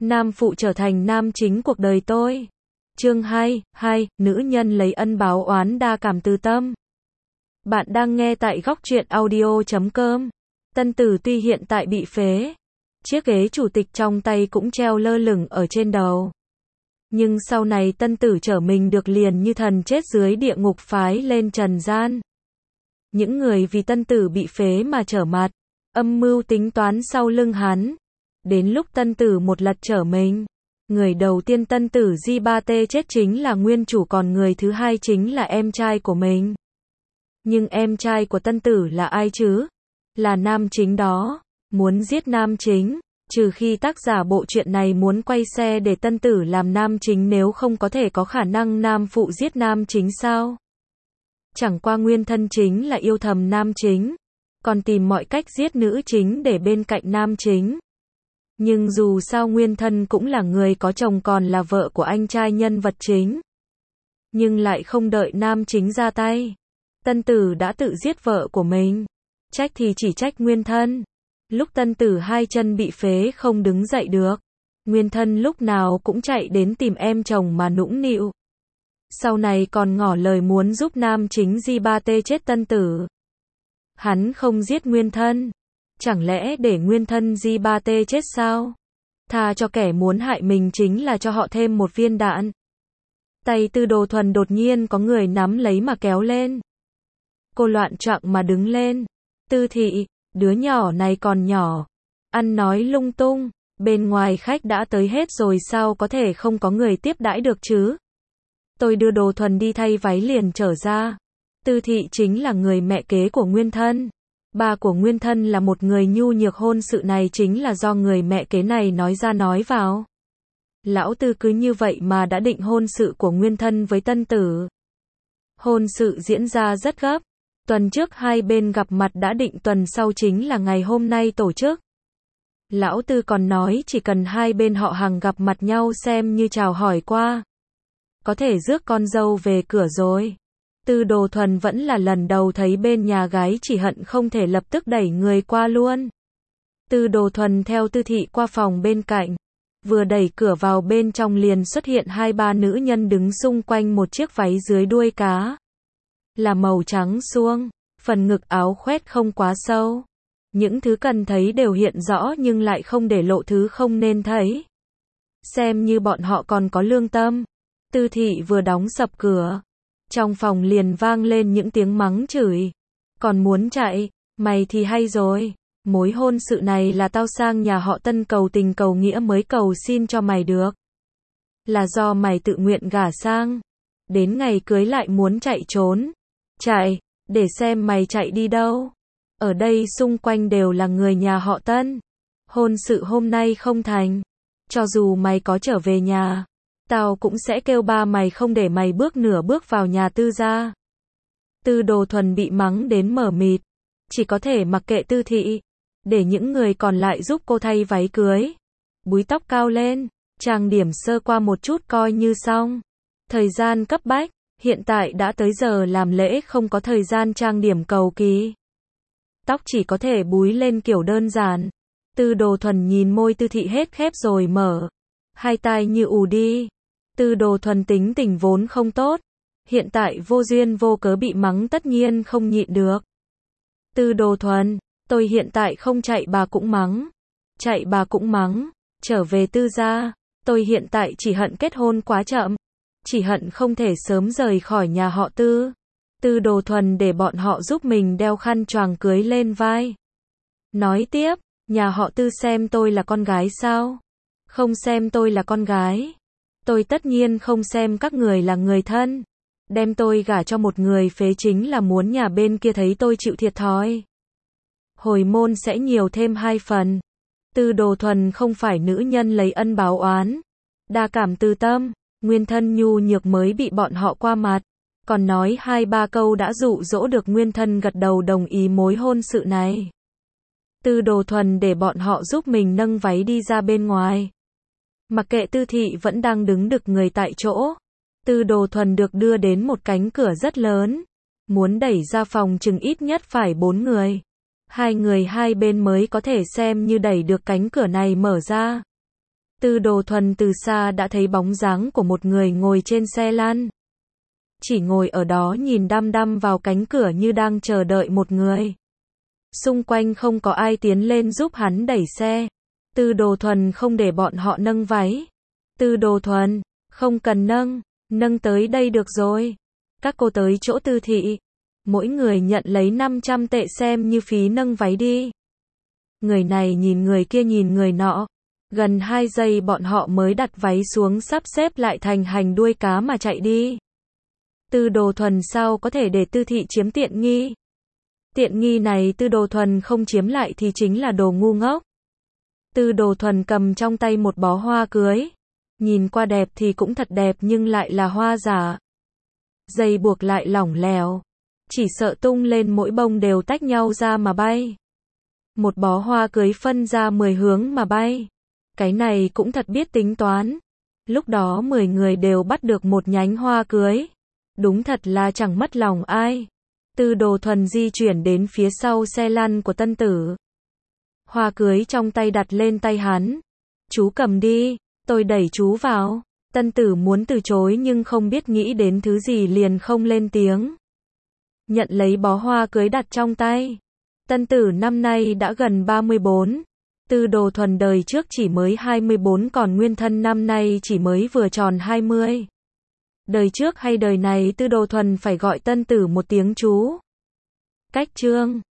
Nam phụ trở thành nam chính cuộc đời tôi. Chương 2, nữ nhân lấy ân báo oán đa cảm từ tâm. Bạn đang nghe tại góc truyện audio.com. Tân Tử tuy hiện tại bị phế, chiếc ghế chủ tịch trong tay cũng treo lơ lửng ở trên đầu. Nhưng sau này Tân Tử trở mình được liền như thần chết dưới địa ngục phái lên trần gian. Những người vì Tân Tử bị phế mà trở mặt, âm mưu tính toán sau lưng hắn. Đến lúc Tân Tử một lật trở mình, người đầu tiên Tân Tử Di-ba-tê chết chính là nguyên chủ, còn người thứ hai chính là em trai của mình. Nhưng em trai của Tân Tử là ai chứ? Là nam chính đó. Muốn giết nam chính, trừ khi tác giả bộ truyện này muốn quay xe để Tân Tử làm nam chính, nếu không có thể có khả năng nam phụ giết nam chính sao? Chẳng qua nguyên thân chính là yêu thầm nam chính, còn tìm mọi cách giết nữ chính để bên cạnh nam chính. Nhưng dù sao nguyên thân cũng là người có chồng, còn là vợ của anh trai nhân vật chính. Nhưng lại không đợi nam chính ra tay, Tân Tử đã tự giết vợ của mình. Trách thì chỉ trách nguyên thân. Lúc Tân Tử hai chân bị phế không đứng dậy được, nguyên thân lúc nào cũng chạy đến tìm em chồng mà nũng nịu. Sau này còn ngỏ lời muốn giúp nam chính Di-ba-tê chết Tân Tử. Hắn không giết nguyên thân, chẳng lẽ để nguyên thân Di-ba-tê chết sao? Tha cho kẻ muốn hại mình chính là cho họ thêm một viên đạn. Tay Tư Đồ Thuần đột nhiên có người nắm lấy mà kéo lên. Cô loạn choạng mà đứng lên. Tư thị, đứa nhỏ này còn nhỏ, ăn nói lung tung, bên ngoài khách đã tới hết rồi, sao có thể không có người tiếp đãi được chứ? Tôi đưa Đồ Thuần đi thay váy liền trở ra. Tư thị chính là người mẹ kế của nguyên thân. Ba của nguyên thân là một người nhu nhược, hôn sự này chính là do người mẹ kế này nói ra nói vào. Lão Tư cứ như vậy mà đã định hôn sự của nguyên thân với Tân Tử. Hôn sự diễn ra rất gấp. Tuần trước hai bên gặp mặt đã định tuần sau chính là ngày hôm nay tổ chức. Lão Tư còn nói chỉ cần hai bên họ hàng gặp mặt nhau xem như chào hỏi qua, có thể rước con dâu về cửa rồi. Tư Đồ Thuần vẫn là lần đầu thấy bên nhà gái, chỉ hận không thể lập tức đẩy người qua luôn. Tư Đồ Thuần theo Tư thị qua phòng bên cạnh, vừa đẩy cửa vào bên trong liền xuất hiện hai ba nữ nhân đứng xung quanh một chiếc váy dưới đuôi cá, là màu trắng suông, phần ngực áo khoét không quá sâu. Những thứ cần thấy đều hiện rõ nhưng lại không để lộ thứ không nên thấy. Xem như bọn họ còn có lương tâm. Tư thị vừa đóng sập cửa, trong phòng liền vang lên những tiếng mắng chửi. Còn muốn chạy, mày thì hay rồi. Mối hôn sự này là tao sang nhà họ Tân cầu tình cầu nghĩa mới cầu xin cho mày được. Là do mày tự nguyện gả sang. Đến ngày cưới lại muốn chạy trốn. Chạy, để xem mày chạy đi đâu. Ở đây xung quanh đều là người nhà họ Tân. Hôn sự hôm nay không thành, cho dù mày có trở về nhà, tao cũng sẽ kêu ba mày không để mày bước nửa bước vào nhà Tư gia. Tư Đồ Thuần bị mắng đến mờ mịt, chỉ có thể mặc kệ Tư thị, để những người còn lại giúp cô thay váy cưới, búi tóc cao lên, trang điểm sơ qua một chút coi như xong. Thời gian cấp bách, hiện tại đã tới giờ làm lễ, không có thời gian trang điểm cầu kỳ. Tóc chỉ có thể búi lên kiểu đơn giản. Tư Đồ Thuần nhìn môi Tư thị hết khép rồi mở, hai tai như ù đi. Tư Đồ Thuần tính tình vốn không tốt, hiện tại vô duyên vô cớ bị mắng tất nhiên không nhịn được. Tư Đồ Thuần, tôi hiện tại không chạy bà cũng mắng, chạy bà cũng mắng, trở về Tư gia, tôi hiện tại chỉ hận kết hôn quá chậm, chỉ hận không thể sớm rời khỏi nhà họ Tư. Tư Đồ Thuần để bọn họ giúp mình đeo khăn choàng cưới lên vai. Nói tiếp, nhà họ Tư xem tôi là con gái sao? Không xem tôi là con gái. Tôi tất nhiên không xem các người là người thân. Đem tôi gả cho một người phế chính là muốn nhà bên kia thấy tôi chịu thiệt thòi. Hồi môn sẽ nhiều thêm 2 phần. Tư Đồ Thuần không phải nữ nhân lấy ân báo oán, đa cảm từ tâm, nguyên thân nhu nhược mới bị bọn họ qua mặt. Còn nói 2-3 câu đã dụ dỗ được nguyên thân gật đầu đồng ý mối hôn sự này. Tư Đồ Thuần để bọn họ giúp mình nâng váy đi ra bên ngoài. Mặc kệ Tư thị vẫn đang đứng đực người tại chỗ. Tư Đồ Thuần được đưa đến một cánh cửa rất lớn. Muốn đẩy ra phòng chừng ít nhất phải 4 người. 2 người hai bên mới có thể xem như đẩy được cánh cửa này mở ra. Tư Đồ Thuần từ xa đã thấy bóng dáng của một người ngồi trên xe lăn. Chỉ ngồi ở đó nhìn đăm đăm vào cánh cửa như đang chờ đợi một người. Xung quanh không có ai tiến lên giúp hắn đẩy xe. Tư Đồ Thuần không để bọn họ nâng váy. Tư Đồ Thuần, không cần nâng tới đây được rồi. Các cô tới chỗ Tư thị. Mỗi người nhận lấy 500 tệ xem như phí nâng váy đi. Người này nhìn người kia nhìn người nọ. Gần 2 giây bọn họ mới đặt váy xuống sắp xếp lại thành hành đuôi cá mà chạy đi. Tư Đồ Thuần sao có thể để Tư thị chiếm tiện nghi? Tiện nghi này Tư Đồ Thuần không chiếm lại thì chính là đồ ngu ngốc. Tư Đồ Thuần cầm trong tay một bó hoa cưới. Nhìn qua đẹp thì cũng thật đẹp nhưng lại là hoa giả. Dây buộc lại lỏng lẻo. Chỉ sợ tung lên mỗi bông đều tách nhau ra mà bay. Một bó hoa cưới phân ra 10 hướng mà bay. Cái này cũng thật biết tính toán. Lúc đó 10 người đều bắt được một nhánh hoa cưới. Đúng thật là chẳng mất lòng ai. Tư Đồ Thuần di chuyển đến phía sau xe lăn của tân tử. Hoa cưới trong tay đặt lên tay hắn. Chú cầm đi, tôi đẩy chú vào. Tân tử muốn từ chối nhưng không biết nghĩ đến thứ gì liền không lên tiếng. Nhận lấy bó hoa cưới đặt trong tay. Tân tử năm nay đã gần 34. Tư Đồ Thuần đời trước chỉ mới 24 còn nguyên thân năm nay chỉ mới vừa tròn 20. Đời trước hay đời này Tư Đồ Thuần phải gọi tân tử một tiếng chú. Cách chương